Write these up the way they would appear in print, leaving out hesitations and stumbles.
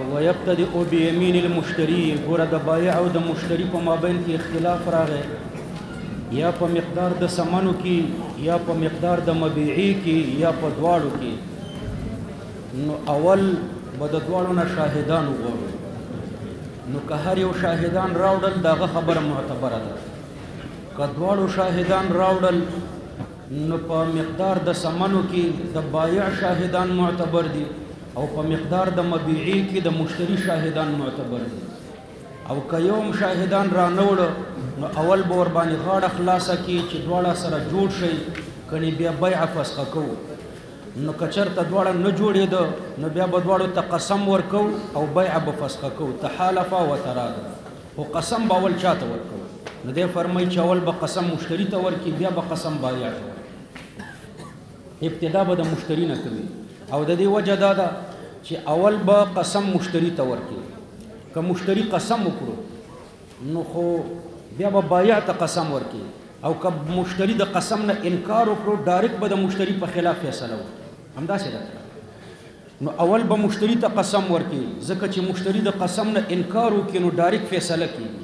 ويبتدئ بيمين المشتري. ګوره د بایع او د مشتري په مابین کې اختلاف راغی، یا په مقدار د ثمنو کې، یا په مقدار د مبيعي کې، یا په دواړو کې. نو اول به د دواړو نه شاهدان وغواړو. نو که هر یو شاهدان راوړل دغه خبره معتبره ده. که دواړو شاهدان راوړل نو په مقدار د ثمنو کې د بایع شاهدان معتبر دي، او په مقدار د مبيعي کې د مشتري شاهدان معتبر دي. او که یو شاهدان را نوړه نو اول به ورباندې غاړه خلاصه کړي چې دواړه سره جوړ شي، کني بیا بیع فسخه کوو. نو که چېرته دواړه نه جوړېده نو بیا به دواړو ته قسم ورکو او بیع به فسخه کوو. تحالفا وتراده. خو قسم به اول چاته ورکو؟ نو دی فرمایي چې اول به قسم مشتري ته ورکړي، بیا به قسم بایع ته ورکړي. ابتدا به د مشتري نه کوي. او د دې وجه دا ده چې اول به قسم مشتري ته ورکړي. که مشتري قسم وکړو نو خو بیا به بایع ته قسم ورکړي، او که مشتري د قسم نه انکار وکړو ډایرکټ به د مشتري په خلاف فیصله وکړي. همداسې ده. نو اول به مشتري ته قسم ورکړي، ځکه چې مشتري د قسم نه انکار وکړي نو ډایرکټ فیصله کېږي.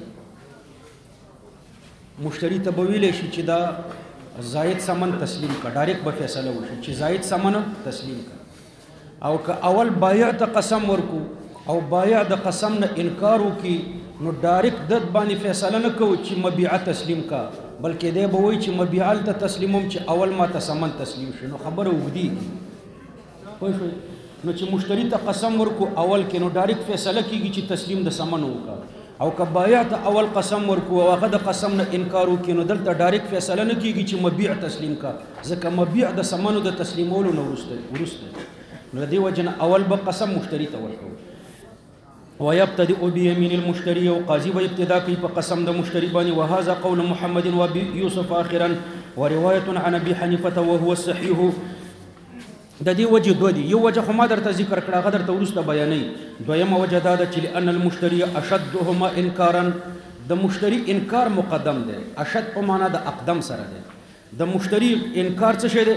مشتري ته به ویلی شي چې دا زاید ثمن تسلیم کړه، ډایرکټ به فیصله وشي چې زاید ثمن تسلیم کړه. او که اول بایع ته قسم ورکو او بایع د قسم نه انکار وکړي نو ډایرکټ د باندې فیصله نه کوو چې مبيعه تسلیم کا، بلکې دی به وایي چې مبيعه ته تسلیموم چې اول ما ته ثمن تسلیم شي. نو خبره اوږدېږي. پوه شوئ؟ نو چې مشتري ته قسم ورکو اول کې نو ډایرکټ فیصله کېږي چې تسلیم د ثمن وکړه. او که بایع ته اول قسم ورکو او هغه د قسم نه انکار وکړي نو دلته ډایرکټ فیصله نه کېږي چې مبيع تسلیم کا، ځکه مبيع د ثمنو د تسلیمولو نه وروسته. نو دې وجه نه اول به قسم مشتري ته ورکو. ويبتدئ بيمين المشتري. او قاضي به ابتدا کوي په قسم د مشتري باندې. وهذا قول محمد وابي يوسف اخرا وروايه عن ابي حنيفه وهو الصحيح. د دې وجه دوه دي. یو وجه خو ما درته ذکر کړه، هغه درته وروسته بیانوي. دویمه وجه دا ده چې لأن المشتري اشدهما انکارا. د مشتري انکار مقدم دی. اشد په معنا د اقدم سره دی. د مشتري انکار څه شی دی؟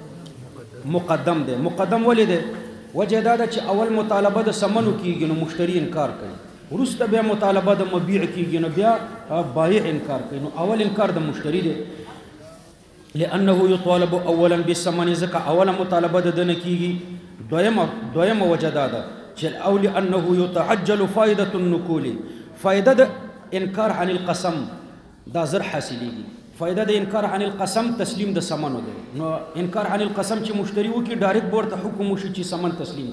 مقدم دی. مقدم ولې دی؟ وجه دا ده چې اول مطالبه د ثمنو کېږي نو مشتري انکار کوي، وروسته بیا مطالبه د مبيع کېږي نو بیا بایع انکار کوي. نو اول انکار د مشتري دی. لأنه يطالب اولا بالثمن، ځکه اوله مطالبه د نه کېږي. دویمه وجه دا ده چې او لأنه يتعجل فائده النقول. فائده د انکار عن القسم دا زر حاصلېږي. فائده د انکار عن القسم تسلیم د ثمنو دی. نو انکار عن القسم چې مشتري وکړي ډایرکټ ورته حکم وشي چې ثمن تسلیم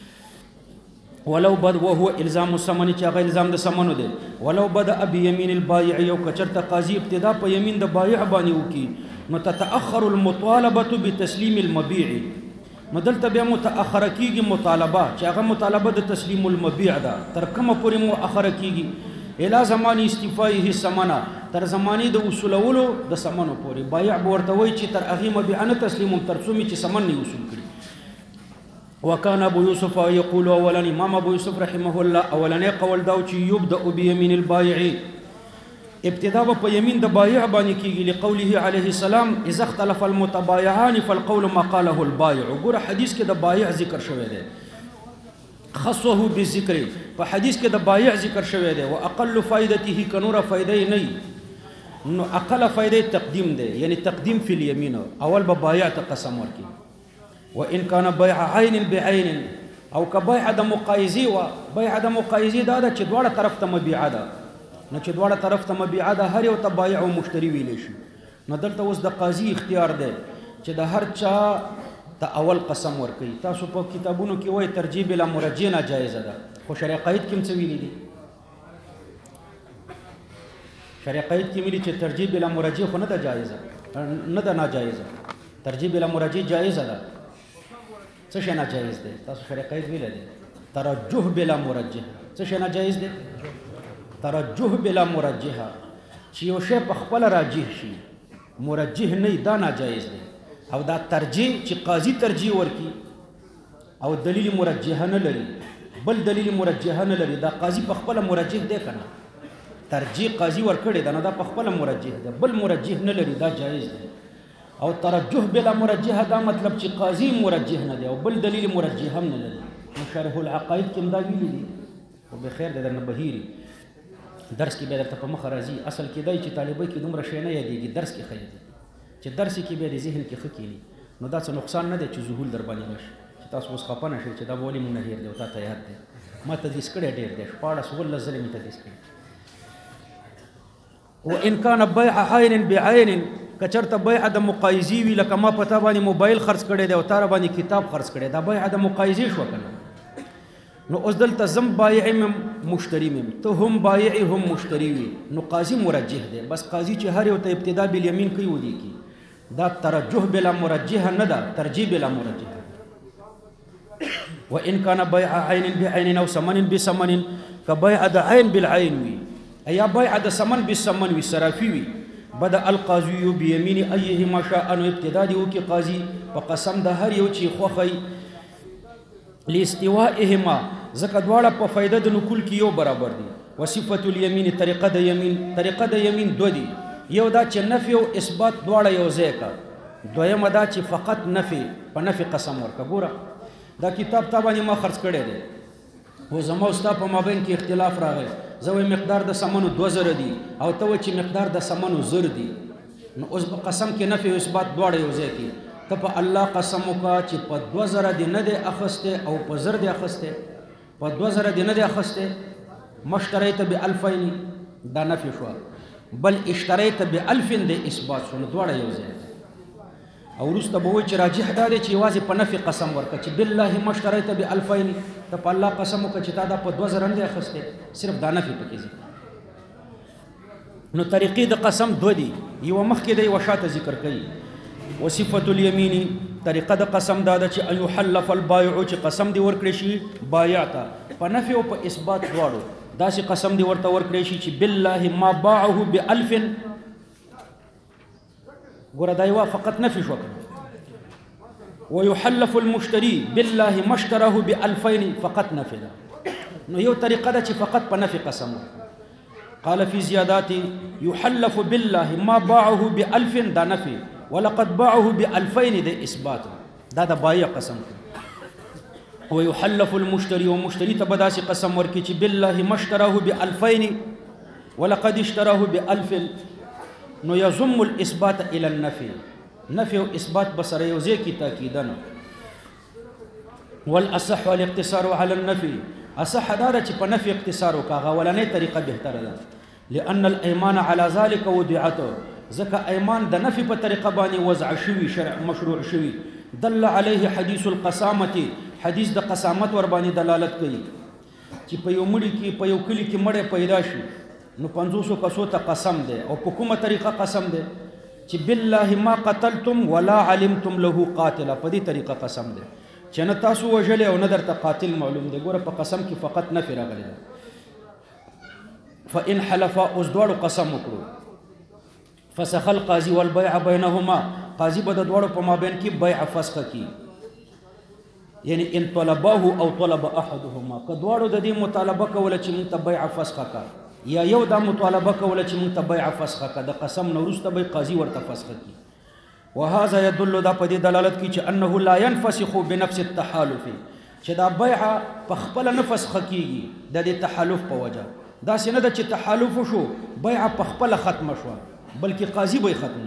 کړه. ولو بد وهو الزام الثمن، چې هغه الزام د ثمنو دی. ولو بدأ بيمين البائع. یو کچرته قاضي ابتدا په یمین د بایع باندې وکړي نو تتأخر المطالبه بتسلیم المبيع. نو دلته بیا متأخره کېږي مطالبه، چې هغه مطالبه د تسلیم المبيع ده. تر کومه پورې مؤخره کېږي؟ الى زمان استیفائه ثمنه، تر زمانه د وصولولو د ثمنو پورې. بایع به ورته وایي چې تر هغې مبيع نه تسلیموم تر څو مې چې ثمن نه وصول کړي. وكان ابو يوسف يقول اولا، امام ابو يوسف رحمه الله اولنی قول دا چې يبدأ بيمين البائع. ابتدا په یمین د بایع باندې کېږي، لقوله عليه السلام اذا اختلف المتبايعان فالقول ما قاله البائع. ګوره حدیث کې د بایع ذکر شوی دی، خصه بالذکر. په حدیث کې د بایع ذکر شوی دی. واقل فائدته کنوره فائدې نه، نو اقل فائدې تقدیم دی، یعنی تقدیم فی الیمین. اول به بایع ته قسم ورکړي. وان کان بیع عین بعین، او که بیع د مقایزې و. بیع د مقایزې دا ده چې دواړه طرف ته مبيعه ده. نو چې دواړه طرف ته مبيعه ده هر یو ته بایع او مشتري ویلی شي. نو دلته اوس د قاضي اختیار دی چې د هر چا ته اول قسم ورکوي. تاسو په کتابونو کې وایي ترجیح بلا مرجح ناجایزه ده، خو شرع قید کې هم څه ویلي دي؟ شرع قید کې ویلي چې ترجیح بلا مرجح خو نه ده جایزه، نه ده ناجایزه. ترجیح بلا مرجح جایزه ده. څه شی ناجایز دی؟ تاسو شرع قید ویلی دی. ترجح بلا مرجح. څه شی ناجایز دی؟ ترجح بلا مرجحه، چې یو شی په خپل راجح شي مرجح نه دا ناجایز دی. او دا ترجیح چې قاضي ترجیح ورکي او دلیل مرجح نه لري، بل دلیل مرجح نه لري، دا قاضي په خپل مرجح دی کنه. ترجیح قاضي ورکړي دا نه دا په خپل مرجح دی، بل مرجح نه لري، دا جایز دی. او ترجح بلا مرجح دا مطلب چې قاضي مرجح نه دی او بل دلیل مرجح هم نه لري. مشارح العقائد کې دا ویلي دي خو به خیر دی درنه بهیري درس کې بیا درته په مخه راځي. اصل کې دی چې طالبۍ کې دومره شی نه یادېږي، درس کې ښه یادېږي. چې درس کې بیا د ذهن کې ښه کېني نو دا څه نقصان نه دی چې ذهول در باندې راشي چې تاسو اوس خفه نه شئ چې دا به ولې مونږ نه هېر دی او تا ته یاد دی. ما تدریس کړی ډېر دی، 14 ځلې مې تدریس کړی. وان کان بیع عین بعین، که چېرته بیع د مقایزې وي، لکه ما په تا باندې موبایل خرڅ کړی دی او تا را باندې کتاب خرڅ کړی، دا بیع د مقایزې شوه که نه؟ نو اوس دلته زم بایع یم مشتری یم، ته هم بایع هم مشتری وي، نو قاضي مرجح دی. بس قاضي چې هر یو ته ابتدا بالیمین کوي ودی کی، دا ترجح بلا مرجح نه ده، ترجیح بلا مرجح. وان کان بیع عین بعین او ثمن بثمن، که بیع د عین بالعین وي یا بیع د ثمن بالثمن وي، صرافي وي، بدا القاضي بیمین ایهما شاء، نو ابتدا دی وکي قاضي په قسم د هر یو چې خوښي لاستوائهما، ځکه دواړه په فایده د نقول کې یو برابر دي. وصفة الیمین، طریقه د یمین، طریقه د یمین دو دي، یو دا چې نفي او اثبات دواړه یو ځای کا، دویمه دا چې فقط نفي په نفي قسم ورکه. ګوره دا کتاب تا باندې ما خرڅ کړی دی او زما او ستا په مابین کې اختلاف راغی، زه وایي مقدار د ثمنو 2000 دي او ته وایي چې مقدار د ثمنو 1000 دي، نو اوس په قسم کې نفي او اثبات دواړه یو ځای کې. ته په الله قسم وکړه چې په 2000 دې نه دی اخیستی او په 1000 دې اخیستی، په 2000 دې نه دی اخیستی. مشتریت ب2000 دا نفي شوه، بل اشتریت ب1000 دې اثبات شو، نو دواړه یو ځای. او وروسته به وایي چې راجح دا دی چې یوازې په نفي قسم ورکړه چې بالله مشتریت ب2000، ته په الله قسم وکړه چې تا دا په 2000 نه دی اخیستی، صرف دا نفي پکې ذکر. نو طریقې د قسم دو دي، یو مخکې دی یو شاته ذکر کوي. وصفة الیمین، طریقه د قسم دا ده چې ان یحلف البایع، چې قسم دی ورکړی شي بایع ته په نفي او په اثبات دواړو، داسې قسم دی ورته ورکړی شي چې بالله ما باعه ب1000. ګوره دا یوه فقط نفي شو. ويحلف المشتري بالله ما اشتراه ب2000 فقط نفي ده. نو یو طریقه ده چې فقط په نفي قسم. قال في زيادات يحلف بالله ما باعه ب1000 دا نفي، ولقد باعه ب2000 ده اثبات، دا د بایع قسم. ويحلف المشتري، ومشتري ته بداسي قسم ورکي چې بالله ما اشتراه ب2000 ولقد اشتراه ب1000، نو يضم الاثبات الى النفي، نفي او اثبات بسره یو ځای کی تاکیدنه. والاصح والاقتصار على النفي، اصح دا چې په نفي اقتصار وکاغه ولنې طریقه بهتره ده. لان الايمان على ذلك وضعته، ځکه ایمان د نفي په طریقه باندې وضع شوی، شرع مشروع شوی. دل عليه حديث القسامه، حدیث د قسامت ور باندې دلالت کوي چې په یو مړي کې په یو کلی کې مړی پیدا شي نو 500 کسو ته قسم دی، او په کومه طریقه قسم دی چې بالله ما قتلتم ولا علمتم له قاتلا، په دې طریقه قسم دی چې نه تاسو وژلې او نه درته قاتل معلوم دی. ګوره په قسم کې فقط نفي راغلی دی. فإن حلفا، اوس دواړو قسم وکړو، فسخ القاضي والبيع بينهما، قاضي به د دواړو په مابین کې بیع فسخ کی، یعنی ان طلباه او طلب احدهما، که دواړو د دې مطالبه کوله چې موږ ته بیع فسخ کا، یا یو دا مطالبه کوله چې موږ ته بیع فسخ کا، د قسم نه وروسته به قاضي ورته فسخ کی. وهذا يدل، دا په دې دلالت کوي چې انه لا ينفسخ بنفس التحالف، چې دا بیع په خپل نه فسخ کیږي د دې تحالف په وجه. دا څنګه د چې تحالف شو بیع په خپل ختم شو، بلکې قاضي به ختم،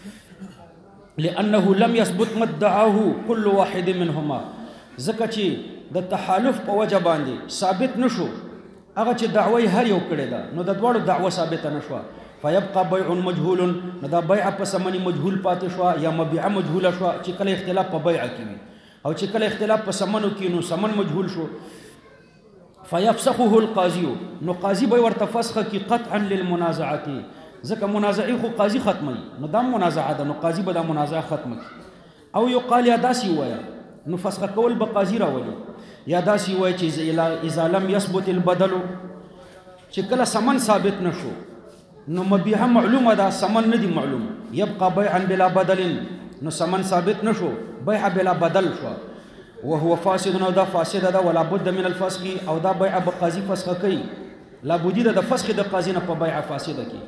لانه لم يثبت مدعاه كل واحد منهما، ځکه چې د تحالف په وجه باندې ثابت نشو هغه چې دعوی هر یو کړی ده، نو د دواړو دعوه ثابت نشوه. فيبقى بيع مجهول، نو دا بیع په ثمن مجهول پاتې شو، یا مبيع مجهوله شو چې کله اختلاف په بیع کې وي، او چې کله اختلاف په ثمنو کې نو ثمن مجهول شو. فيفسخه القاضي، نو قاضي به ورته فسخ کی قطعا للمنازعه، ځکه منازعه خو قاضي ختمي، نو دا منازعه ده، نو قاضي به دا منازعه ختم کی. او یقال یا داسي وایي، نو فسخ کول به قاضي راولي، یا داسي وایي چې اذا لم يثبت البدل، چې کله ثمن ثابت نشو نو مبيعه معلومه ده، ثمن ندي معلوم، يبقى بيعا بلا بدل، نو ثمن ثابت نشو، بيع بلا بدل شو، وهو فاسد، نو دا فاسد ده، ولا بد من الفسخ، او دا بيع بقاضي فسخ کوي، لا بد ده فسخ د قاضي نه په بيع فاسده کی.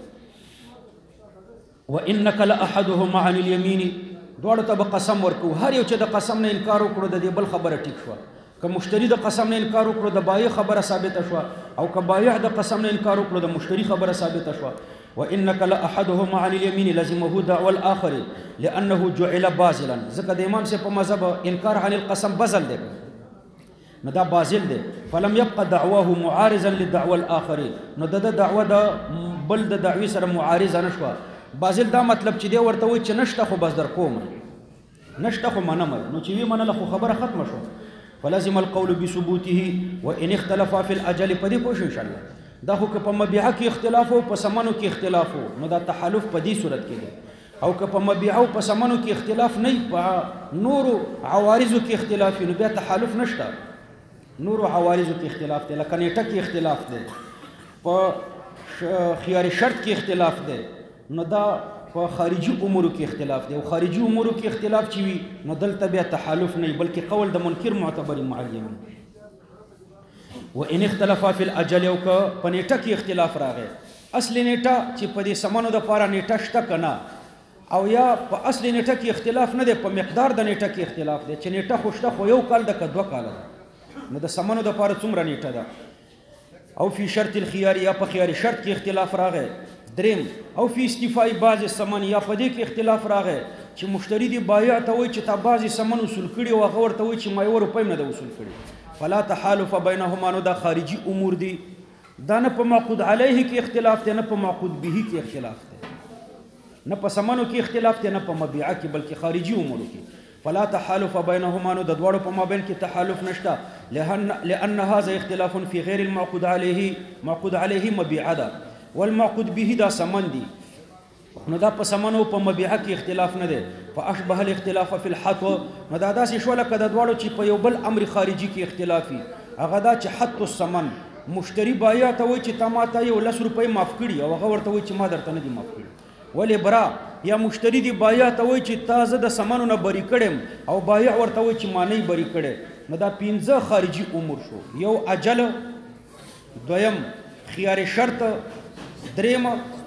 وانك لاحدهما عن اليمين، دوړ ته قسم ورکو، هر یو چې د قسم نه انکار وکړو د دې بل خبره ټیک شو، که مشتری د قسم نه انکار وکړو د بایع خبره ثابته شوه او که بایع د قسم نه انکار وکړو د مشتری خبره ثابته شوه. وانك لاحدهما عن اليمين لزمه دعوى الاخر لانه جعل باطلا. ځکه د امام صاحب په مذهب انکار عن القسم بزل دی، نو دا باطل دی. فلم يبقى دعواه معارضا للدعوى الاخر، نو د دعوه د بل د دعوی سره معارضه نشوه. باطل دا مطلب چې دی ورته وایي چې نشته خو بس در کوم، نشته خو منم، نو چې وی منله خو خبره ختمه شو. فلازم القول بثبوته وان اختلف في الاجل. په دې پوه شو ان شاء الله. دا خو که په مبيعه کې اختلاف او په ثمنو کې اختلاف نو دا تحالف په دې صورت کې دی، او که په مبيعه او په ثمنو کې اختلاف نه په نورو عوارضو کې اختلاف نو بیا تحالف نشته. نورو عوارضو کې اختلاف دی، لکه نیټه کې اختلاف دی، په خيار شرط کې اختلاف دی، نو دا په خارجي امورو کې اختلاف دی. او خارجي امورو کې اختلاف چي وي نو دلته بیا تحالف نه بلکې قول د منکر معتبر معین. وان اختلف في الاجل، او که په نیټه کې اختلاف راغی، اصل نیټه چې په دې سمنو د پاره نیټه شته کنه، او یا په اصل نیټه کې اختلاف نه دی، په مقدار د نیټه کې اختلاف دی چې نیټه خوشته خو یو کال د کدو کال ده، نو د سمنو د پاره څومره نیټه ده. او فی شرط الخيار، یا په خيار شرط کې اختلاف راغی. دریم او فی استیفاء بعض الثمن، یا په دې کې اختلاف راغی چې مشتری دی بایع ته وایي چې تا بعض ثمن وصول کړي او هغه ورته وایي چې ما یو روپۍ نه ده وصول کړي. فلا تحالف بینهما، نو دا خارجي امور دي، دا نه په معقود علیه کې اختلاف دی، نه په معقود به کې اختلاف دی، نه په ثمنو کې اختلاف دی، نه په مبيعه کې، بلکې خارجي امور کې. فلا تحالف بینهما، نو د دواړو په مابین کې تحالف نشته. لأن هذا اختلاف في غیر المعقود علیه. معقود علیه مبيعه ده، والمعقود به دا ثمن دي، نو دا په ثمنو په مبيعه کې اختلاف نه دی. فاشبه الاختلاف في الحط، نو دا داسې شو لکه د دواړو چې په یو بل امر خارجي کې اختلافي. هغه دا چې حط الثمن، مشتری بایع ته وایي چې تا ماته یو 10 روپۍ معاف کړي او هغه ورته وایي چې ما درته نه دي معاف کړي. والابراء، یا مشتری دی بایع ته وایي چې تا زه د ثمنو نه بری کړم او بایع ورته وایي چې ما نه بری کړی. نو دا 15 خارجي امور شو. یو اجل، دویم خيار شرط، دریم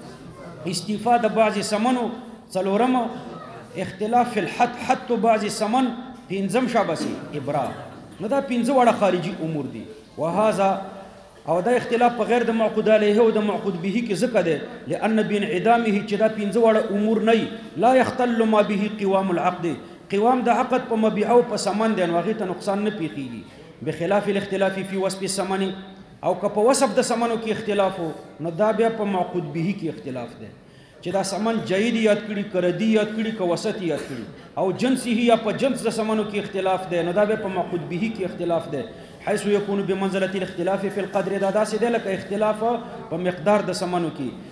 استیفاء د بعض ثمنو، څلورم اختلاف فی الحد، حد بعض ثمن، پنځم شابسي ابراء. نو دا 15 وړه خارجي امور دي. وهذا، او دا اختلاف په غیر د معقود علیه او د معقود به کې ځکه دی لأن بانعدامه، چې دا 15 وړه امور نه لا يختل ما به قوام العقد. قوام د عقد په مبيعه او په ثمن دی، نو هغې ته نقصان نه پیښیږي. بخلاف الاختلاف فی وصف الثمن، او که په وصف د ثمنو کې اختلاف نو دا بیا په معقود به کې اختلاف دی چې دا ثمن جید یاد کړي، کردی یاد کړي، که وسط یاد کړي، او جنسه یا په جنس د ثمنو کې اختلاف دی، نو دا بیا په معقود به کې اختلاف دی. حيث يكون بمنزله الاختلاف في القدر، دا داسې دی لکه اختلاف په مقدار د ثمنو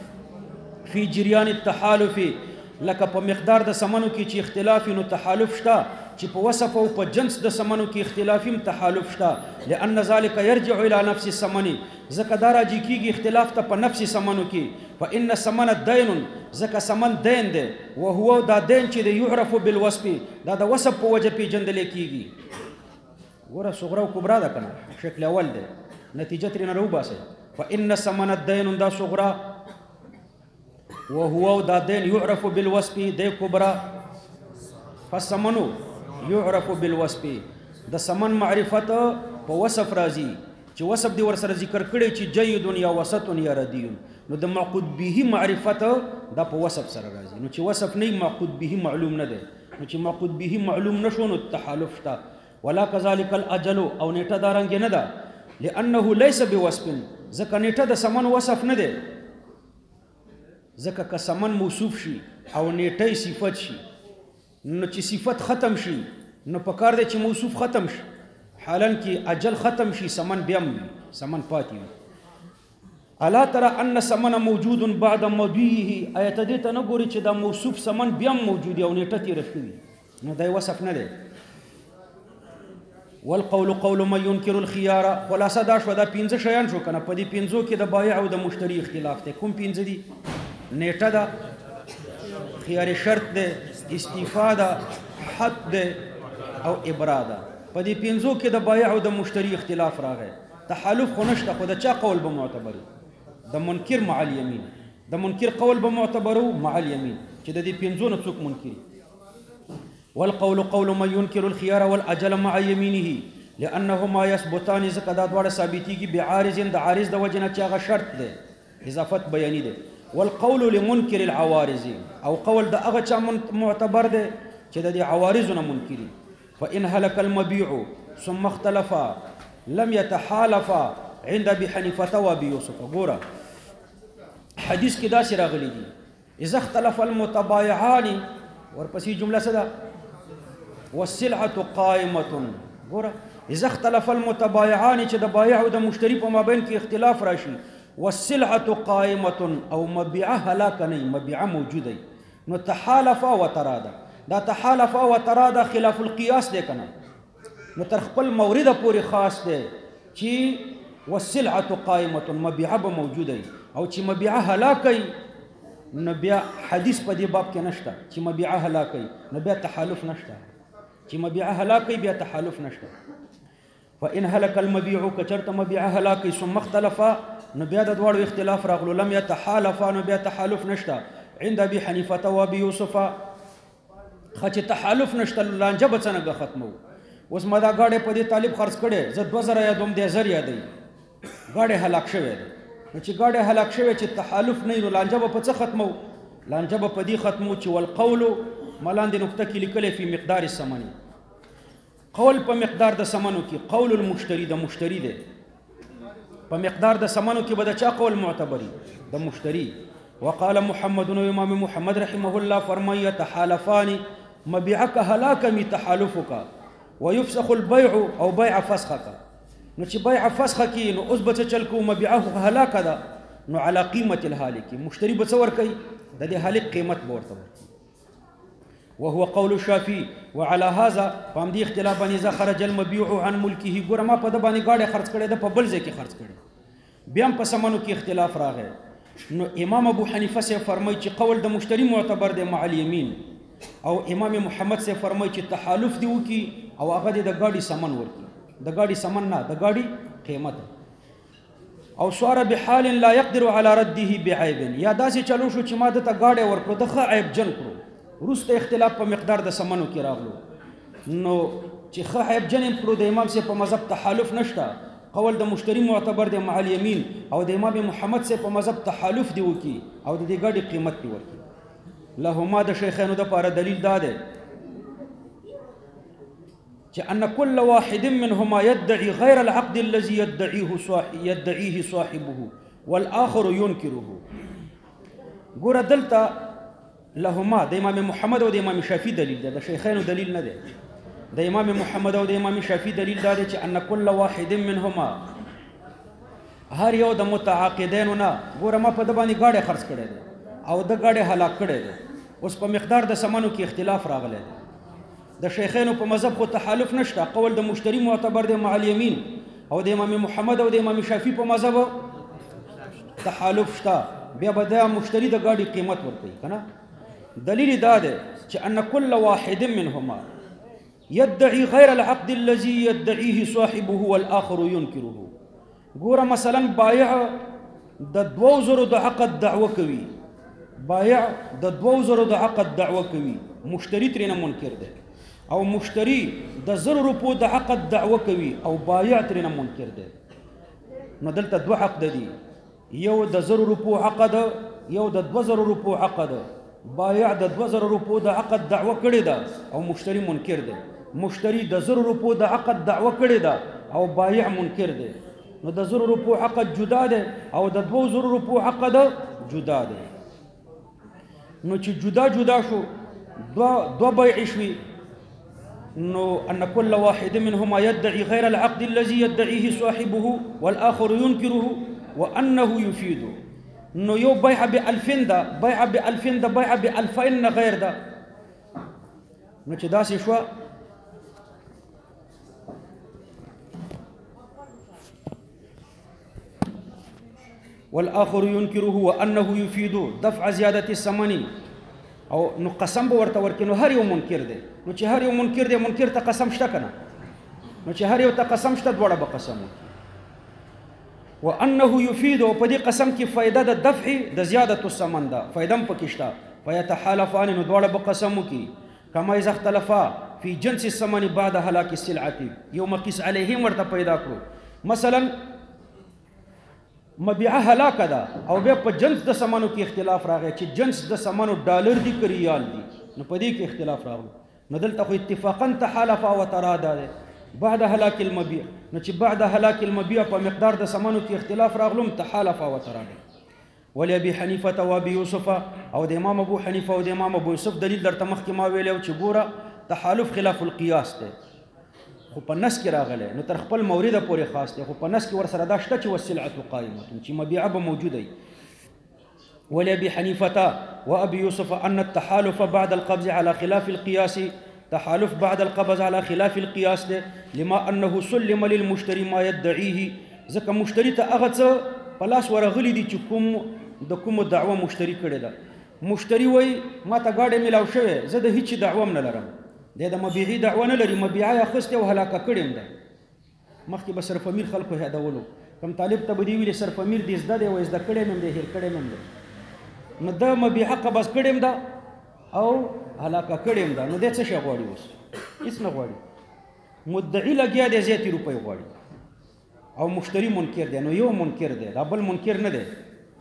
کې. فی جریان التحالف، لکه په مقدار د ثمنو کې چې اختلاف نو تحالف شته، چې په وصف او په جنس د ثمنو کې اختلافي تحالف شته. لأن ذلك يرجع الى نفس الثمن، ځکه دا راځي کېږي اختلاف ته په نفس ثمنو کې. فإن الثمن دین، ځکه ثمن دین دی، وهو دا دین چې دی يعرف بالوصف، دا د وصف په وجه پیژندل کېږي. ګوره صغرا او کبرا ده کنه، شکل اول دی، نتیجه ترې نه راوباسئ. فإن الثمن دین، دا صغرا، وهو دا دین يعرف بالوصف، دی کبرا. فالثمن يعرف بالوصف، د ثمن معرفت په وصف راځي چې وصف دی ور سره ذکر کړي چې جید یا وسط یا ردی. نو د معقود به معرفت دا په وصف سره راځي، نو چې وصف نه معقود به معلوم نه دی، نو چې معقود به معلوم نشو نو تحالف شته. ولا كذلك الاجل، او نیټه دارنګ نه ده، لانه ليس بوصف، ځکه نیټه د ثمن وصف نه دی. ځکه که ثمن موصوف شي او نیټه صفت شي، نو چې صفت ختم شي نو پکار دی چې موصوف ختم شي، حالان کې اجل ختم شي ثمن بیا ثمن پاتې وي. الا ترى ان ثمن موجود بعد مضيه، آیت دې ته نه ګوري چې دا موصوف ثمن بیا موجود او نیټه تیر شوی، نو دا وصف نه دی. والقول قول من ينكر الخيار، خلاصه دا شو، دا 15 شیان شو کنه. په دې 15 کې د بایع او د مشتری اختلاف دی. کوم 15 دي؟ نیټه ده، خيار شرط ده، استیفاء ده، حد ده، او ابراء ده. په دې 15 کې د بایع او د مشتری اختلاف راغی. تحالف خو نشته، خو د چا قول به معتبري؟ د منکر مع الیمین، د منکر قول به معتبرو مع الیمین، چې د دې 15 نه څوک منکر. والقول قول من ينكر الخيار والأجل مع يمينه، لانهما يثبتان ځکه دا دواړه ثابتېږي بعارض د عارض د وجې نه چې هغه شرط دی اضافت بیاني دی والقول لمنکر العوارض او قول د هغه چا معتبر دی چې د دې عوارضو نه منکري فإن هلك المبيع ثم اختلفا لم يتحالفا عند ابي حنيفه وابي يوسف ګوره حدیث کې دا سره غلي دي اذا اختلف المتبايعان ورپسې جمله څه ده والسلعه قائمه ګوره اذا اختلف المتبايعان چې د بایع او د مشتری په مابین کې اختلاف راشي والسلعه قائمه او مبيعه هلاک نه مبيعه موجوده نو تحالف وترادا دا تحالف وترادا خلاف القياس دی کنه نو تر خپل مورد پورې خاص دی چې والسلعه قائمه مبيعه به موجوده او چې مبيعه هلاکي نو بیا حدیث په دې باب کې نشته چې مبيعه هلاکي نو بیا تحالف نشته چې مبيعه هلاکي بیا تحالف نشته فإن هلك المبيع كچرت مبيعه هلاکي ثم اختلفا نو بیا د دواړو اختلاف راغلو لم يتحالفا نو بیا تحالف نشته عند ابي حنيفه وابي يوسف خچ تحالف نشته لانجه به څنګه ختمو اوس ما دا گاډي په دې طالب خرڅ کړي زه 2000 یا دوم دې زر یادې گاډي هلاک شوی نو چې گاډي هلاک شوی چې تحالف نه نو لانجه به په څه ختمو لانجه به په دې ختمو چې والقول ملاندې نقطه کې لیکلې په مقدار الثمن قول په مقدار د ثمنو کې قول المشتری د مشتری دی په مقدار د ثمنو کې به د چا قول معتبري د مشتری وقال محمد امام محمد رحمه الله فرمای تحالفان مبيعك هلاك من تحالفك ويفسخ البيع او بيع فسخك نو چې بيع فسخ کې نو اوس به چل کو مبيعه هلاك ده نو على قيمه الهالك مشتري به څور کوي د دې هالك قیمت به ورته وهو قول الشافعي وعلى هذا فهم دي اختلاف باندې اذا خرج المبيع عن ملكه ګور ما په د باندې گاډي خرڅ کړي د په بل ځای کې خرڅ کړي بیا په سمنو کې اختلاف راغی نو امام ابو حنیفه سے فرمایي چې قول د مشتری معتبر دی مع الیمین او امام محمد سے فرمایي چې تحالف دی وکي او هغه د گاډي سمن ورکي د گاډي سمن نه د گاډي قیمت او سوار بحال لا يقدر على رده بعيب یا داسې چلو شو چې ما د ته گاډي ورکړو د ښه عیب جن کړو روسته اختلاف په مقدار د سمنو کې راغلو نو چې ښه عیب جن کړو د امام سے په مذهب تحالف نشته قول د مشتری معتبر دی مع الیمین او د امام محمد سے په مذهب تحالف دی وکي او د دې گاډي قیمت دی ورکي لهما د شیخانو د پاره دلیل داده چې ان كل واحد منهما يدعي غير العقد الذي يدعيه صاحبه والاخر ينكره ګور دلته لهما د امام محمد او د امام شافعي دلیل ده د شیخانو دلیل نه ده د امام محمد او د امام شافعي دلیل دا دی چې ان كل واحد منهما هر یو د متعاقدین نه ګوره ما په د باندې گاډي خرڅ کړي دي او د گاډي هلاک کړي دي اوس په مقدار د سمنو کې اختلاف راغلی دی د شیخانو په مذهب خو تحالف نشته قول د مشتری معتبر دی مع الیمین او د امام محمد او د امام شافعي په مذهب تحالف شته بیا به د مشتری د گاډي قیمت ورکوي کنه دلیل دا دی چې ان كل واحد منهما يدعي غير العقد الذي يدعيه صاحبه والآخر ينكره ګوره مثلا بایع د 2000 د عقد دعوه کوي بایع د 2000 د عقد دعوه کوي مشتری ترنه منکر دی او مشتری د 1000 روپو د عقد دعوه کوي او بایع ترنه منکر دی نو دلته دوه عقد دي یو د 1000 روپو عقد یو د 2000 روپو عقد بایع د 2000 روپو د عقد دعوه کړی ده او مشتری منکر دی مشتری د 1000 روپو د عقد دعوه کړی ده او بایع منکر دی نو د 1000 روپو عقد جدا ده او د 2000 روپو عقد جدا ده نو چې جدا جدا شو دو بيع شوي نو ان كل واحد منهما يدعي غير العقد الذي يدعيه صاحبه والاخر ينكره وانه يفيد نو یو بيع ب2000 ده بيع ب2000 ده بيع ب2000 غیر ده نو چې داسې شو والآخر ينكره وأنه يفيد دفع زيادة الثمن او نو قسم به ورته ورکړي نو هر یو منکر دی نو چې هر یو منکر دی منکر ته قسم شته کنه نو چې هر یو ته قسم شته دواړه به قسم وانه يفيد او په دې قسم کې فائدہ د دفع د زیادت الثمن ده فائدہ هم پکې شته فيتحالفان نو دواړه به قسم وکړي کما اذا اختلفا فی جنس الثمن بعد هلاك السلعه یو مقیس علیهم ورته پیدا کړو مثلا مبيعه هلاکه ده او بیا په جنس د ثمنو کې اختلاف راغی چې جنس د ثمنو ډالر دي که ریال دي نو په دې کې اختلاف راغلو نو دلته خو اتفاقا تحالف او ترادا ده بعد هلاك المبيع نو چې بعد هلاك المبيع په مقدار د ثمنو کې اختلاف راغلو تحالف او ترادا ولی ابي حنیفه او ابي یوسف او د امام ابو حنیفه او د امام ابو یوسف دلیل درته مخکې ما ویلو چې ګوره تحالف خلاف القياس ده خو په نس کې راغلی نو تر خپل مورده پورې خاص دی خو په نس کې ورسره دا شته چې والسلعة قائمة چې مبيعه به موجوده وي ولأبي حنيفة وأبي يوسف أن التحالف بعد القبض على خلاف القياس تحالف بعد القبض على خلاف القياس ده لما أنه سلم للمشتري ما يدعيه ځکه مشتری ته هغه څه په لاس ورغلی دي چې د کوم دعوه مشتری کړې ده مشتری وایي ما ته ګاډی میلاو شوی زه د هیڅ دعوه هم نه لرم د مبيعي دعوه نه لري مبيعه یې اخیستې او هلاکه کړې ده مخکې به صرف امیر خلکو یادولو کوم طالب ته به دې ویلې صرف امیر دې زده دی او زده کړی مې دی هیر کړی مې دی نو د مبيعه قبض کړې ده او هلاکه کړې ده نو دې څه شی غواړي اوس هیڅ نه غواړي مدعي لګیا دی زیاتې روپۍ غواړي او مشتری منکر دی نو یو منکر دی دا بل منکر نه دی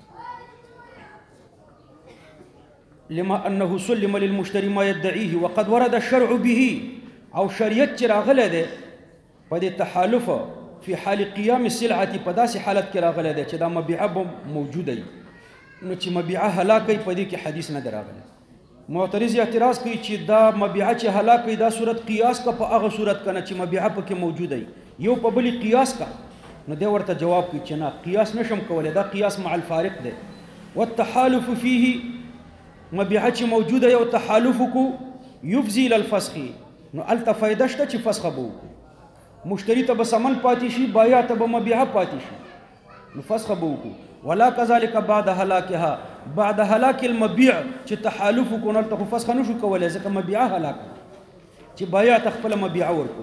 لما انه سلم للمشتري ما يدعيه وقد ورد الشرع به او شریعت چې راغله ده په دې تحالف في حال قيام السلعه په داسې حالت کې راغله ده چې دا مبيعه موجوده وي نو چې مبيعه هلاکه په دې کې حدیث نه راغله معترض اعتراض کوي چې دا مبيعه چې هلاکه دا صورت قیاس کا په هغه صورت کنه چې مبيعه پکې موجوده وي یو په بلی قیاس کا نو دی ورته جواب کوي چې نه قیاس نشم کولای دا قیاس مع الفارق ده والتحالف فيه مبيعه چې موجوده یو تحالف کو يفزي للفسخ نو الته فائدہ شته چې فسخ بو مشتری ته به سمن پاتې شي بایع ته به مبيعه پاتې شي نو فسخ بو ولا كذلك بعد هلاكها بعد هلاك المبيع چې تحالف کو نو ته فسخ نشو کولای ځکه مبيعه هلاک چې بایع تخپل مبيعه ورکو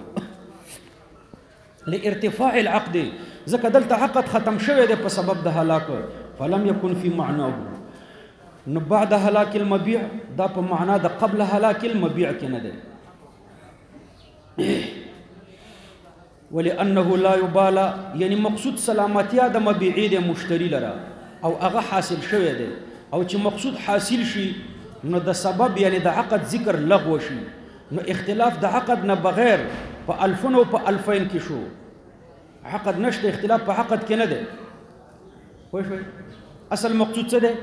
لارتفاع العقد ځکه دلته عقد ختم شوی دی په سبب د هلاک فلم يكن في معناه نو بعد هلاك المبيع دا په معنا د قبل هلاك المبيع کې نه دی ولانه لا يبالى یعنی مقصود سلامتیا د مبيعي د مشتری لره او هغه حاصل شوی دی او چې مقصود حاصل شي نو د سبب یعنی د عقد ذکر لغو شي نو اختلاف د عقد نه بغیر په الفن او په الفین کې شو عقد نشته اختلاف په عقد کې نه دی خو شوي اصل مقصود څه دی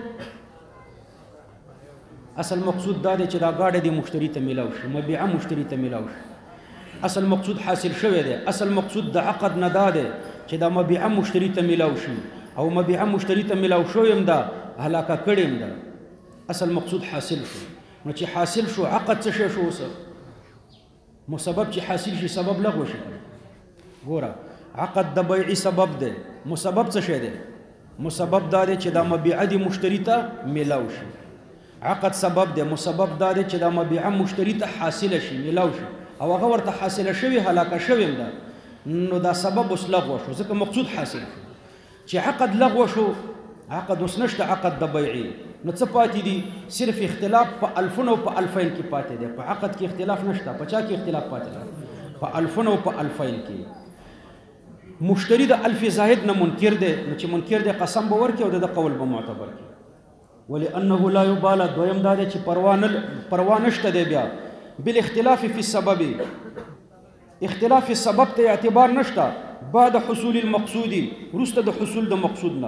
اصل مقصود دا دی چې دا گاډه دی مشتری ته ملاو شي مبيعه مشتری ته ملاو شي اصل مقصود حاصل شوی دی اصل مقصود د عقد نه دا دی چې دا مبيعه مشتری ته ملاو شي او مبيعه مشتری ته ملاو شو يم دا هلاکه کړیم دا اصل مقصود حاصل شو نو چې حاصل شو عقد څه شو وسه مسبب چې حاصل شي سبب لغو شي ګوره عقد د بيع سبب دی مسبب څه شي دی مسبب دا دی چې دا مبيعه دی مشتری ته ملاو شي عقد سبب دی مسبب دا دی چې دا مبيعه مشتری ته حاصل شي ملاو شي او هغه ورته حاصله شوی هلاکه شوی دا نو دا سبب وس لغو شو ځکه مقصود حاصل شو چې عقد لغو شو عقد وس نشته عقد د بيعي نو څه پاتې دي صرف اختلاف په الفن او په الفین کې پاتې دي په عقد کې اختلاف نشته په چا کې اختلاف پاتې دي په الفن او په الفین کې مشتری د الف زاهد نه منکر دی نو چې منکر دی قسم به ورکړي او د قول به معتبر کړي ولانه لا يبالى دویم دا دی چې پروا نشته دی بیا بالاختلاف في السبب اختلاف السبب ته اعتبار نشته بعد حصول المقصود ورسته د حصول د مقصود نه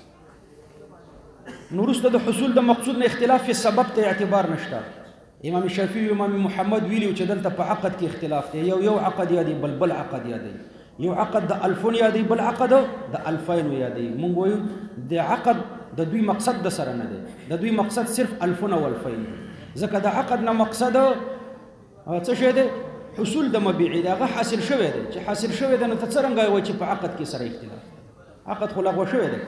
نو ورسته د حصول د مقصود نه اختلاف في السبب ته اعتبار نشته امام شافعي او امام محمد ویلي چې دلته په عقد کې اختلاف دی یو عقد یادي بل عقد یادي یو عقد د الفون یادي بل عقد د الفین یادي مونږ وایو د عقد د دوی مقصد د سره نه دی د دوی مقصد صرف الفون او الفین ځکه د عقد نه مقصد څه شی دی حصول د مبيعي دا حاصل شوی دی چې حاصل شوی دی نو ته څنګه وایي چې په عقد کې سره اختلاف عقد خو لغوه شوی دی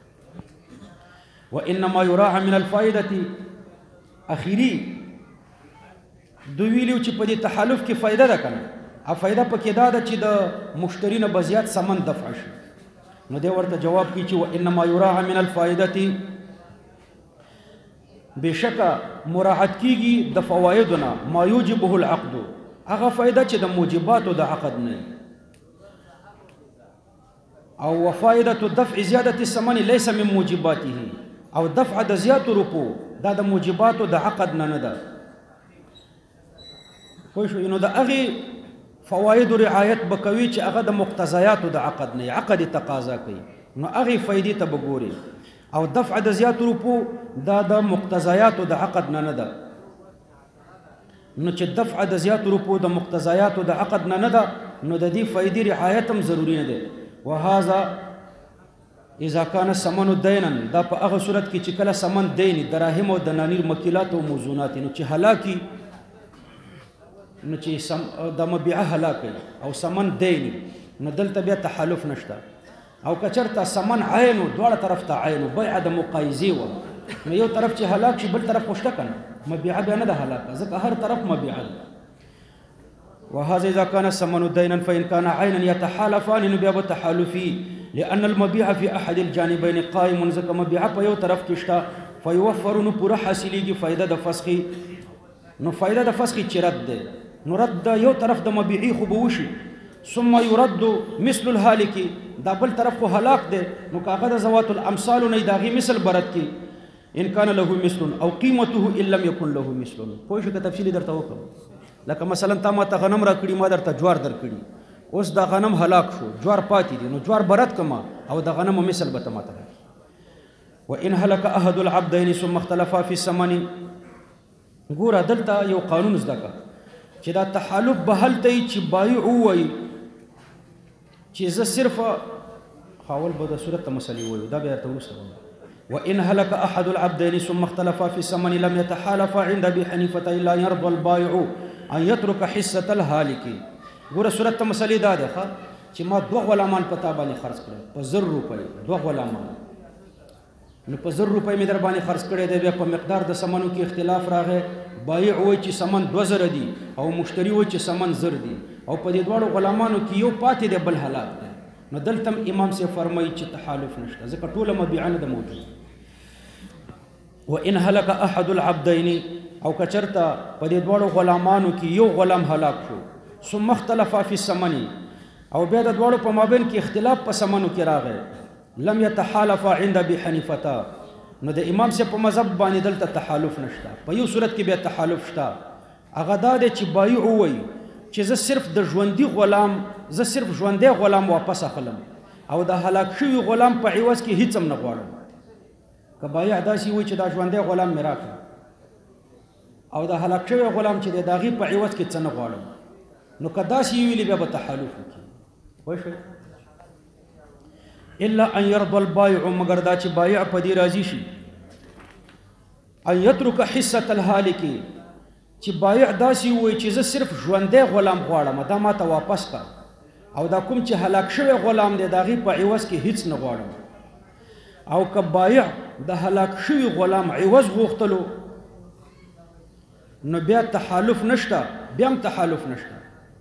وانما يراعى من الفائده اخيري دوی ویلو چې په دې تحالف کې فائدہ ده کنه ا فائدہ پکې دا ده چې د مشتری نه بزیات سمن دفع شي نو دی ورته جواب کوي چې وانما يراعى من الفائده بشکه مراعات کیږي د فوایدنا ما یوجبه العقد هغه فائدہ چې د موجباتو د عقد نه او وفائدة دفع زیادة الثمن ليس من موجباته او دفع د زیاتو روپو دا د موجباتو د عقد نه ده خو شو نو د هغه فواید رعایت بکوي چې هغه د مقتضیاتو د عقد نه عقد تقاضا کوي نو هغه فائدې ته بګوري او دفع د زیاتو روپو دا د مقتضیاتو د عقد نه ده نو چې دفع د زیاتو روپو د مقتضیاتو د عقد نه ده نو د دې فائدې رعایت هم ضروری نه ده وهذا اذا كان الثمن دينا دا په هغه صورت کې چې کله ثمن دین دراهم او دنانیر مکیلات او موزونات نو چې هلاکی نو چې د مبيعه هلاکی او ثمن دین نو دلته بیا تحالف نشته او کچرته ثمن عین دواړه طرف ته عین بيع د مقایزه و نو یو طرف چې هلاک شي بل طرف خوشته کنه مبيعه بیا نه ده هلاک ځکه هر طرف مبيعه وهذا إذا كان الثمن دينا فإن كان عينا يتحالفان نبيع بالتحالفي لأن المبيع في أحد الجانبين قائم زكا مبيع فيو طرف كشتا فيوفر نپورا حاصليږي فائدہ د فسخي نو فائدہ د فسخي چرد ده نو رد یو طرف د مبيعي خو بوشي ثم يرد مثل الهالك دا بل طرف خو هلاك ده نو کاغه د زوات الامثال نه داغي مثل برد کی ان كان له مثل او قيمته ان لم يكن له مثل پوه شو که تفصیل درته وکم لکه مثلا تا ما ته غنم را کړی ما درته جوار در کړی اوس دا غنم هلاک شو جوار پاتې دي نو جوار برد کما او د غنم مثل به ته ماته وان هلك احد العبدين ثم اختلفا في الثمن ګور دلته یو قانون زده کا چې دا تحالف به هلته چې بایع وای چې زه صرف خاول به د صورت مسلې وای دا به ته ورسره وإن هلك أحد العبدين ثم اختلفا في الثمن لم يتحالفا عند أبي حنيفة إلا أن يرضى البائع أن يترك حصة الهالك ګوره صورت ته مسلې دا ده چې ما دوه غلامان په تا باندې خرڅ کړل په 1000 روپۍ دوه غلامان نو په 1000 روپۍ مې در باندې خرڅ کړی دی بیا په مقدار د ثمنو کې اختلاف راغی بایع وایي چې ثمن 2000 دي او مشتری وایي چې ثمن 1000 دي او په دې دواړو غلامانو کې یو پاتې دی بل هلاک دی نو دلته امام سے فرمایي چې تحالف نشته ځکه ټوله مبيعه نه ده موجود وان هلك احد العبدين او کچرتا په دې دواړو غلامانو کې یو غلام هلاک شو ثم اختلفا في الثمن او بیا د دواړو په مابین کې اختلاف په ثمنو کې راغی لم يتحالفا عند ابي حنيفه نو د امام سے په مذهب باندې دلته تحالف نشته په یو صورت کې بیا تحالف شته هغه دا دی چې بایع وایي چې زه صرف د ژوندۍ غلام زه صرف ژوندۍ غلام واپس اخلم او د هلاک شوي غلام په عوض کې هیڅ هم نه غواړم که بایع داسې وایي چې دا ژوندۍ غلام مې راکړه او د هلاک شوی غلام چې د هغې په عوض کې څه نه غواړم نو که داسې ویلي بیا به تحالف وکړي پوه شوئ الا ان يرضى البائع مگر دا چې بایع په دې راضي شي ان يترك حصة الهالك چې بایع داسې وایي چې زه صرف ژوندی غلام غواړم دا ما ته واپس کړه او دا کوم چې هلاک شوی غلام دی د هغې په عوض کې هیڅ نه غواړم او که بایع د هلاک شوي غلام عوض غوښتلو نو بیا تحالف نشته بیا هم تحالف نشته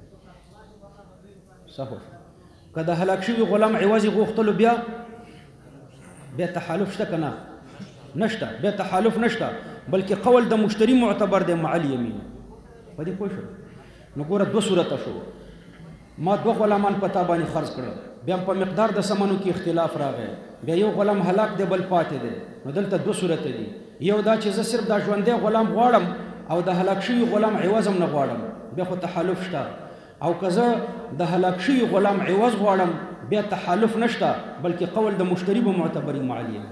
صحو که د هلاک شوي غلام عوض یې غوښتلو بیا تحالف شته که نه نشته بیا تحالف نشته بلکې قول د مشتری معتبر دی مع الیمین په دې پوه شو نو ګوره دوه صورته شو ما دوه غلامان په تا باندې خرڅ کړل بیا په مقدار د ثمنو کې اختلاف راغی بیا یو غلام هلاک دی بل پاتې دی نو دلته دوه صورته دي یو دا چې زه صرف دا ژوندی غلام غواړم او د هلاک شوي غلام عوض هم نه غواړم بیا خو تحالف شته او که زه د هلاک شوي غلام عوض غواړم بیا تحالف نشته بلکې قول د مشتری به معتبري مع الیمین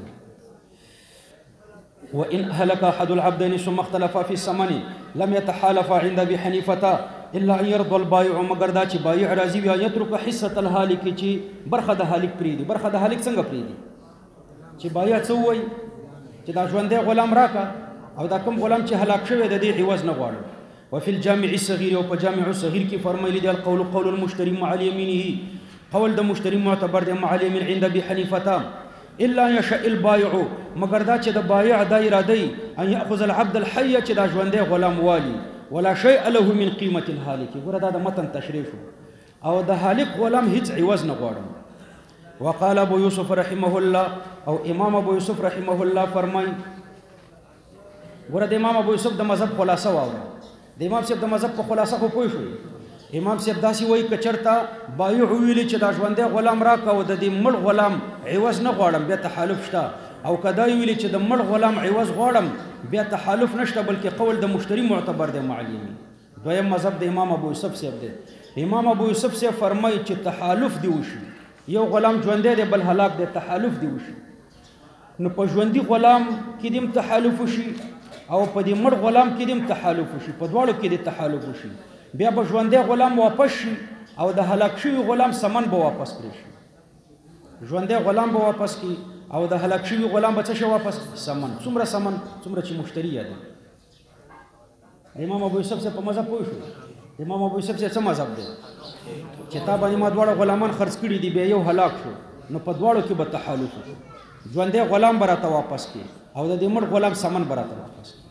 وإن هلك أحد العبدين ثم اختلفا في الثمن لم يتحالفا عند أبي حنيفة إلا أن يرضى البائع مگر دا چې بایع راضي وي يترك حصة الهالك چې برخه د هالک پریدي برخه د هالک څنګه پریدي چې بایع څه وایي چې دا ژوندی غلام راکا او دا کوم غلام چې هلاک شوی د دې عوض نه غواړم وفي الجامع الصغير او په جامع الصغير کې فرمایلی دی القول قول المشتري مع اليمينه قول د مشتري معتبر دی مع اليمين عند ابي حنيفه الا ان يشاء البائع مگر دا چې د بایع د اراده ان ياخذ العبد الحي چې دا ژوندی غلام والی ولا شيء له من قيمه الهالك ګوره دا د متن تشریح او د هالک غلام هیڅ عوض نه غواړم وقال ابو يوسف رحمه الله او امام ابو يوسف رحمه الله فرمای ګوره د امام ابو یوسف د مذهب خلاصه واوره. د امام صاحب د مذهب په خلاصه خو پوه شوي. امام صاحب داسې وایي که چېرته بایع وویلي چې دا ژوندی غلام راکړه او د دې مړ غلام عوض نه غواړم بیا تحالف شته، او که دا ویلي چې د مړ غلام عوض غواړم بیا تحالف نشته، بلکې قول د مشتري معتبر دی معلمي. دویم مذهب د امام ابو یوسف صاحب دی. امام ابو یوسف صاحب فرمایي چې تحالف دی وشي، یو غلام ژوندی دی بل هلاک دی، تحالف دی وشي، نو په ژوندي غلام کې دې هم تحالف وشي او په دې مړ غلام کې دې هم تحالف وشي، په دواړو کې دې تحالف وشي. بیا به ژوندی غلام واپس شي او د هلاک شوي غلام سمن به واپس کړی شي. ژوندی غلام به واپس کی او د هلاک شوي غلام به څه شي واپس؟ سمن. څومره سمن؟ څومره چې مشتري یادي. امام ابو یوسف صاحب په مذهب پوه شو. امام ابو یوسف صاحب څه مذهب دی چې تا باندې ما دواړه غلامان خرڅ کړي دي، بیا یو هلاک شو، نو په دواړو کې به تحالف وشي. ژوندی غلام به راته واپس کی او د دې مړ غلام سمن به راته واپس کی.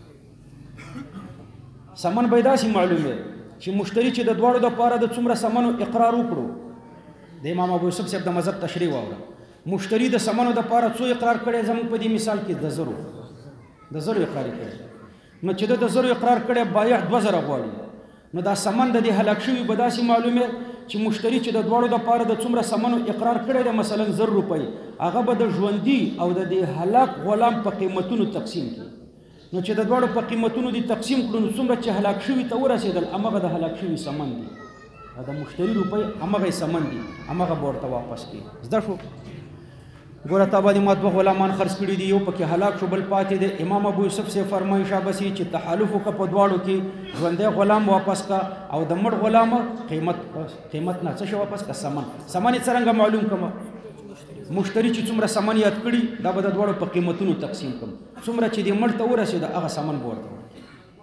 سمن به یې داسې معلوم دی چې مشتري چې د دواړو دپاره د څومره سمنو اقرار وکړو. د امام ابو یوسف صاحب د مذهب تشریح واوره. مشتري د سمنو دپاره څو اقرار کړی؟ زموږ په دې مثال کې د زرو اقرار کړی. نو چې د زرو اقرار کړی بایع 2000 غواړي، نو دا سمن د دې هلاک شوي به داسې معلومه چې مشتري چې د دواړو دپاره د څومره سمنو اقرار کړی دی، مثلا 1000 روپۍ، هغه به د ژوندي او د دې هلاک غلام په قیمتونو تقسیم کړي. نو چې د دواړو په قیمتونو دي تقسیم کړو، نو څومره چې هلاک شوي ته ورسېدل همغه د هلاک شوي سمن دي، د مشتري روپۍ همغه سمن دي، همغه به ورته واپس کړي. زده شو؟ ګوره تا باندې ما 2 غلامان خرڅ کړي دي، یو پکې هلاک شو بل پاتې دی. امام ابو یوسف سے فرمایي شابسي چې تحالف وکړه په دواړو کې، ژوندی غلام واپس کا او د مړ غلام قیمت نه څه شي واپس کا؟ سمن. سمن یې څرنګه معلوم کړم؟ مشتري چې څومره سمن یاد کړي دا به د دواړو په قیمتونو تقسیم کړم، څومره چې دې مړ ته ورسېده هغه سمن به ورته ورکړي.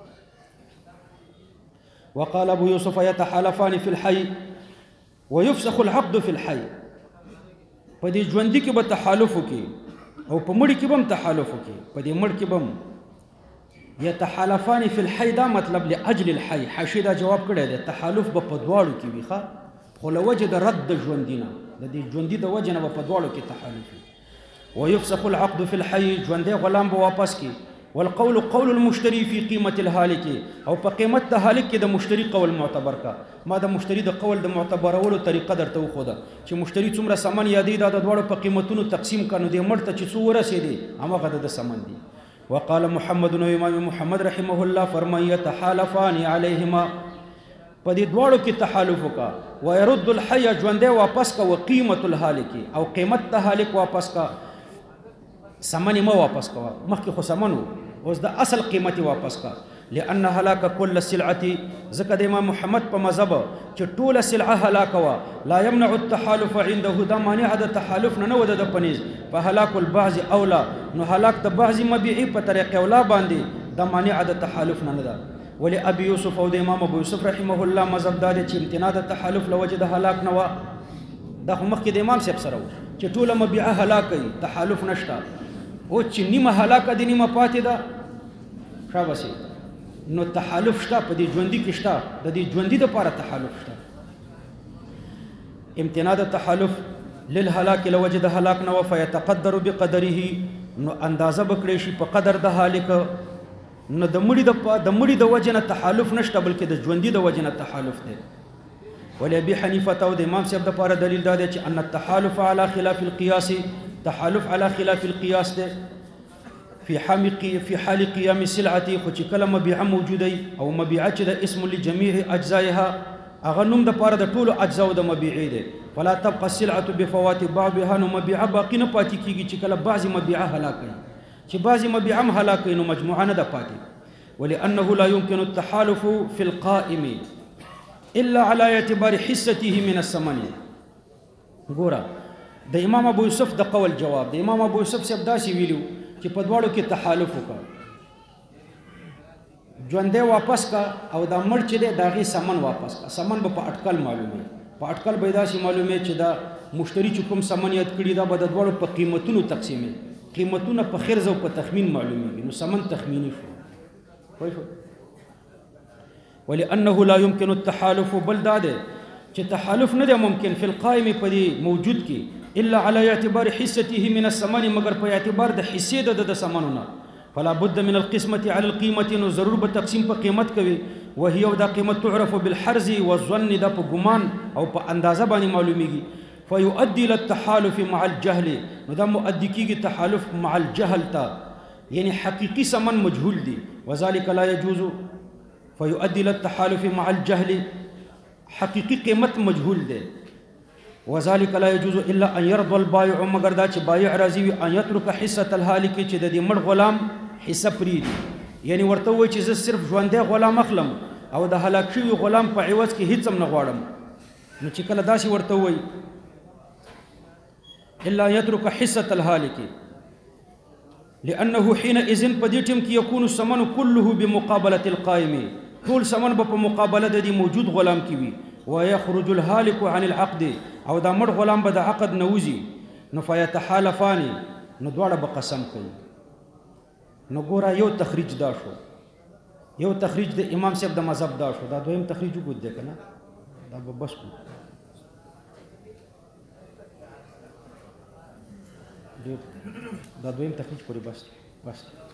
وقال ابو یوسف يتحالفان في الحي ويفسخ العقد في الحي. په دې ژوندي کې به تحالف وکړي او په مړي کې به هم تحالف وکړي. په دې مړ کې به هم يتحالفان في الحي، دا مطلب لاجل الحي. حاشیه دا جواب کړی دی تحالف به په دواړو کې وي، خو له وجه د رد د ژوندي نه، د دې ژوندي د وجه نه به په دواړو کې تحالف وي. ويفسخ العقد في الحي، ژوندی غلام به واپس کی. والقول قول المشتري في قيمة الهالك، او په قیمت د هالک کې د مشتري قول معتبر کا. ما د مشتري د قول د معتبرولو طریقه درته وښوده چې مشتري څومره سمن یادې دا د دواړو په قیمتونو تقسیم کړه، نو دې مړ ته چې څو ورسېدې همغه د سمن دي. وقال محمد، نو امام محمد رحمه الله فرمایي يتحالفان عليهما، په دې دواړو کې تحالف وکا. ويرد الحي، ژوندی واپس کا. وقيمة الهالك، او قیمت د هالک واپس کا. سمن ما واپس کا، مخکې خو سمن اوس د اصل قیمت واپس کا. لأن هلاك كل السلعة، ځکه د امام محمد په مذهب چې ټوله سلعه هلاک وه، لا يمنع التحالف عنده، دا مانع د تحالف نه و د پنیز. فهلاك البعض اولا، نو هلاک د بعض مبيعي په طریق اولا باندې دا مانع د تحالف نه ده. ولی ابي یوسف، او د امام ابو یوسف رحمه الله مذهب دا دی چې امتناع د تحالف لوجه د هلاک نه و. دا خو مخکې د امام صاحب سره و چې ټوله مبيعه هلاک وي، تحالف نشته. او چې نیمه هلاکه دي نیمه پاتې ده، شابسي، نو تحالف شته په دې ژوندي کې شته، د دې ژوندي دپاره تحالف شته. امتناع د تحالف للهلاک لوجه د هلاک نه و. فيتقدر بقدره، نو اندازه به کړی شي په قدر د هالک. نو د مړي د وجه نه تحالف نشته، بلکې د ژوندي د وجه نه تحالف دی. ولی ابي حنیفه او د امام صاحب دپاره دلیل دا دی چې ان التحالف على خلاف القياس، تحالف على خلاف القياس ده في حال قيام السلعه، خو چې کله مبيعه موجوده او مبيعه چې د اسم لجميع اجزائها، هغه نوم د پاره د ټولو اجزاو د مبيعه ده. فلا تبقى السلعه بفوات بعضها، نو مبيعه باقي نه پاتې کیږي چې کله بعضی مبيعه هلاکه، چې بعضی مبيعه هم هلاکه، نو مجموعه نه ده پاتې. ولانه لا يمكن التحالف في القائم الا على اعتبار حصته من الثمن. ګوره د امام ابو یوسف د قول جواب، د امام ابو یوسف صاحب داسې ویلو چې په دواړو کې تحالف وکړه، ژوندی واپس کا او دا مړ چې دی د هغې سمن واپس کا. سمن به په اټکل معلومي، په اټکل به یې داسې معلومي چې دا مشتري چې کوم سمن یاد کړي دا به د دواړو په قیمتونو تقسیمي، قیمتونه په خرز او په تخمین معلومیږي، نو سمن تخمیني شو. پوه شو؟ ولانه لا يمكن التحالف، بل دا دی چې تحالف نه دی ممکن فی القائم په دې موجود کې الا على اعتبار حصته من الثمن، مگر په اعتبار د حصې د سمنونه. فلا بد من القسمة على القيمة، نو ضرور به تقسیم په قیمت کوي. وهي او دا قیمت تعرف بالحرز والظن، دا په ګمان او په اندازه باندې معلومیږي. فيؤدي الى التحالف مع الجهل، نو دا مؤدي کیږي تحالف مع الجهل تا، یعنی حقیقی سمن مجهول دی. وذلك لا يجوز، فيؤدي الى التحالف مع الجهل، حقیقی قیمت مجهول دی. وذلك لا يجوز الا ان يرضى البائع، مگر دا چې بایع راضي وي، ان يترك حصه الهالك، چې د دې مړ غلام حصہ پریدي. یعنی ورته وایي چې زه صرف ژوندی غلام اخلم او د هلاک شوي غلام په عوض کې هیڅ هم نه غواړم. نو چې کله داسې ورته وایي الا يترك حصه الهالك، لانه حينئذ په دې ټیم کې يكون الثمن كله بمقابله القائم، ټول ثمن په مقابله د دې موجود غلام کې وي. ويخرج الهالك عن العقد، او دا مړ غلام به د عقد نوزي. نو فيتحالفان، نو دواړه به قسم کوي. نو ګوره یو تخریج دا شو، یو تخریج د امام صاحب د مذهب دا شو. دا دویم تخریج وګورئ دی کنه، دا به بس کو دا دویم تخریج پورې بس